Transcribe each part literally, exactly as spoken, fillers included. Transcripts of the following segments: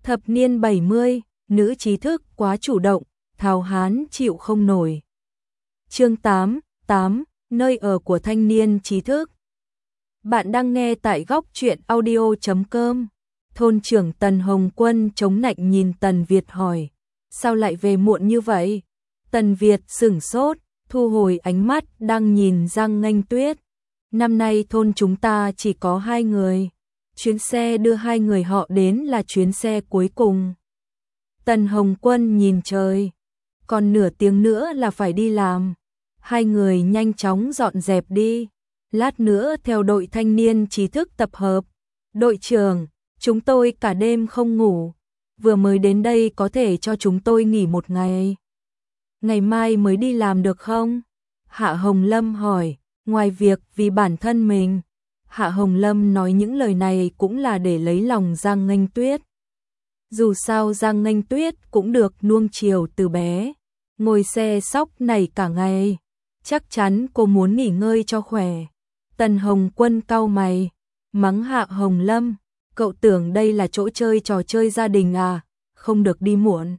Thập niên bảy mươi, nữ trí thức quá chủ động, Tháo Hán chịu không nổi. Chương tám, tám, nơi ở của thanh niên trí thức. Bạn đang nghe tại góc truyện audio chấm com. Thôn trưởng Tần Hồng Quân chống nạnh nhìn Tần Việt hỏi, sao lại về muộn như vậy? Tần Việt sửng sốt, thu hồi ánh mắt đang nhìn Giang Nghênh Tuyết. Năm nay thôn chúng ta chỉ có hai người. Chuyến xe đưa hai người họ đến là chuyến xe cuối cùng. Tần Hồng Quân nhìn trời, còn nửa tiếng nữa là phải đi làm. Hai người nhanh chóng dọn dẹp đi, lát nữa theo đội thanh niên trí thức tập hợp. Đội trưởng, chúng tôi cả đêm không ngủ, vừa mới đến đây có thể cho chúng tôi nghỉ một ngày. Ngày mai mới đi làm được không? Hạ Hồng Lâm hỏi, ngoài việc vì bản thân mình. Hạ Hồng Lâm nói những lời này cũng là để lấy lòng Giang Nghênh Tuyết. Dù sao Giang Nghênh Tuyết cũng được nuông chiều từ bé, ngồi xe sóc này cả ngày, chắc chắn cô muốn nghỉ ngơi cho khỏe. Tần Hồng Quân cau mày, mắng Hạ Hồng Lâm, cậu tưởng đây là chỗ chơi trò chơi gia đình à, không được đi muộn.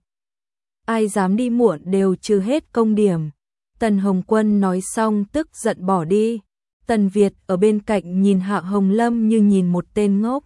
Ai dám đi muộn đều trừ hết công điểm. Tần Hồng Quân nói xong tức giận bỏ đi. Tần Việt ở bên cạnh nhìn Hạ Hồng Lâm như nhìn một tên ngốc.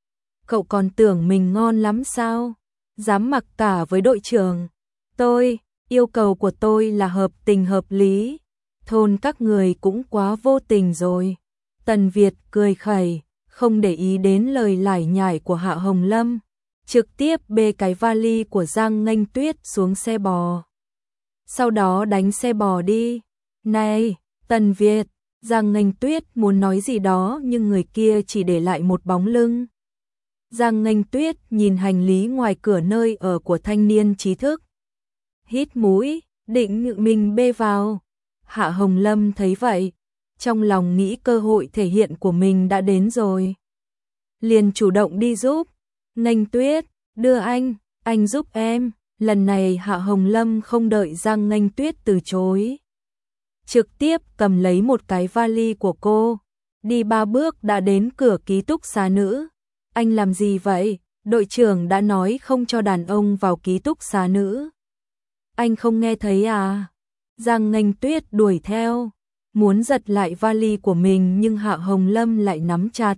Cậu còn tưởng mình ngon lắm sao? Dám mặc cả với đội trưởng. Tôi, yêu cầu của tôi là hợp tình hợp lý. Thôn các người cũng quá vô tình rồi. Tần Việt cười khẩy, không để ý đến lời lải nhải của Hạ Hồng Lâm. Trực tiếp bê cái vali của Giang Nghênh Tuyết xuống xe bò. Sau đó đánh xe bò đi. Này, Tần Việt, Giang Nghênh Tuyết muốn nói gì đó nhưng người kia chỉ để lại một bóng lưng. Giang Nghênh Tuyết nhìn hành lý ngoài cửa nơi ở của thanh niên trí thức. Hít mũi, định nhượng mình bê vào. Hạ Hồng Lâm thấy vậy, trong lòng nghĩ cơ hội thể hiện của mình đã đến rồi. Liền chủ động đi giúp. Nghênh Tuyết, đưa anh, anh giúp em. Lần này Hạ Hồng Lâm không đợi Giang Nghênh Tuyết từ chối. Trực tiếp cầm lấy một cái vali của cô, đi ba bước đã đến cửa ký túc xá nữ. Anh làm gì vậy? Đội trưởng đã nói không cho đàn ông vào ký túc xá nữ. Anh không nghe thấy à? Giang Nghênh Tuyết đuổi theo, muốn giật lại vali của mình nhưng Hạ Hồng Lâm lại nắm chặt.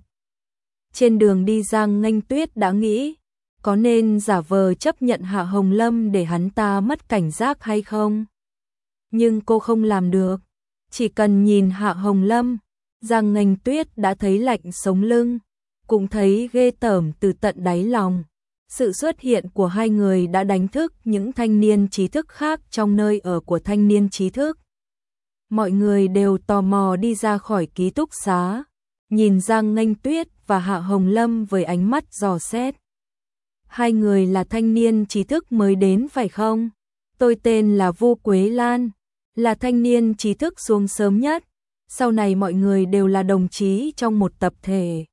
Trên đường đi Giang Nghênh Tuyết đã nghĩ, có nên giả vờ chấp nhận Hạ Hồng Lâm để hắn ta mất cảnh giác hay không? Nhưng cô không làm được. Chỉ cần nhìn Hạ Hồng Lâm, Giang Nghênh Tuyết đã thấy lạnh sống lưng, cũng thấy ghê tởm từ tận đáy lòng. Sự xuất hiện của hai người đã đánh thức những thanh niên trí thức khác trong nơi ở của thanh niên trí thức. Mọi người đều tò mò đi ra khỏi ký túc xá, nhìn Giang Nghênh Tuyết và Hạ Hồng Lâm với ánh mắt dò xét. Hai người là thanh niên trí thức mới đến phải không? Tôi tên là Vu Quế Lan, là thanh niên trí thức xuống sớm nhất. Sau này mọi người đều là đồng chí trong một tập thể.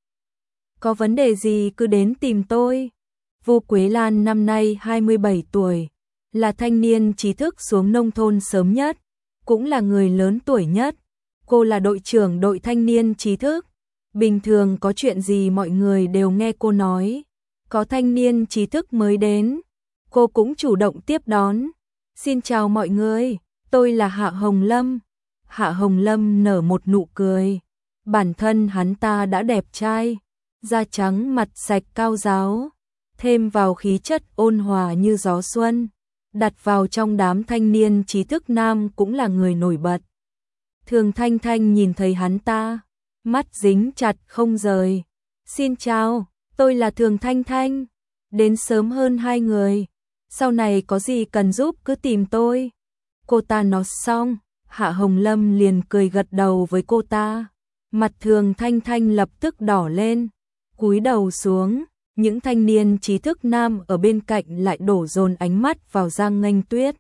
Có vấn đề gì cứ đến tìm tôi. Vu Quế Lan năm nay hai mươi bảy tuổi, là thanh niên trí thức xuống nông thôn sớm nhất, cũng là người lớn tuổi nhất. Cô là đội trưởng đội thanh niên trí thức. Bình thường có chuyện gì mọi người đều nghe cô nói. Có thanh niên trí thức mới đến, cô cũng chủ động tiếp đón. Xin chào mọi người, tôi là Hạ Hồng Lâm. Hạ Hồng Lâm nở một nụ cười. Bản thân hắn ta đã đẹp trai, da trắng mặt sạch cao ráo, thêm vào khí chất ôn hòa như gió xuân, đặt vào trong đám thanh niên trí thức nam cũng là người nổi bật. Thường Thanh Thanh nhìn thấy hắn ta, mắt dính chặt không rời. Xin chào, tôi là Thường Thanh Thanh, đến sớm hơn hai người, sau này có gì cần giúp cứ tìm tôi. Cô ta nói xong, Hạ Hồng Lâm liền cười gật đầu với cô ta. Mặt Thường Thanh Thanh lập tức đỏ lên, cúi đầu xuống. Những thanh niên trí thức nam ở bên cạnh lại đổ dồn ánh mắt vào Giang Nghênh Tuyết.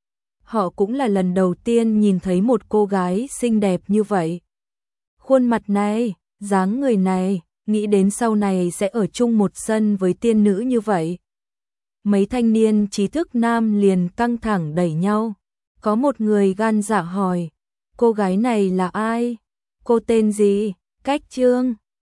Họ cũng là lần đầu tiên nhìn thấy một cô gái xinh đẹp như vậy. Khuôn mặt này, dáng người này, nghĩ đến sau này sẽ ở chung một sân với tiên nữ như vậy. Mấy thanh niên trí thức nam liền căng thẳng đẩy nhau. Có một người gan dạ hỏi, cô gái này là ai? Cô tên gì? Cách Trương.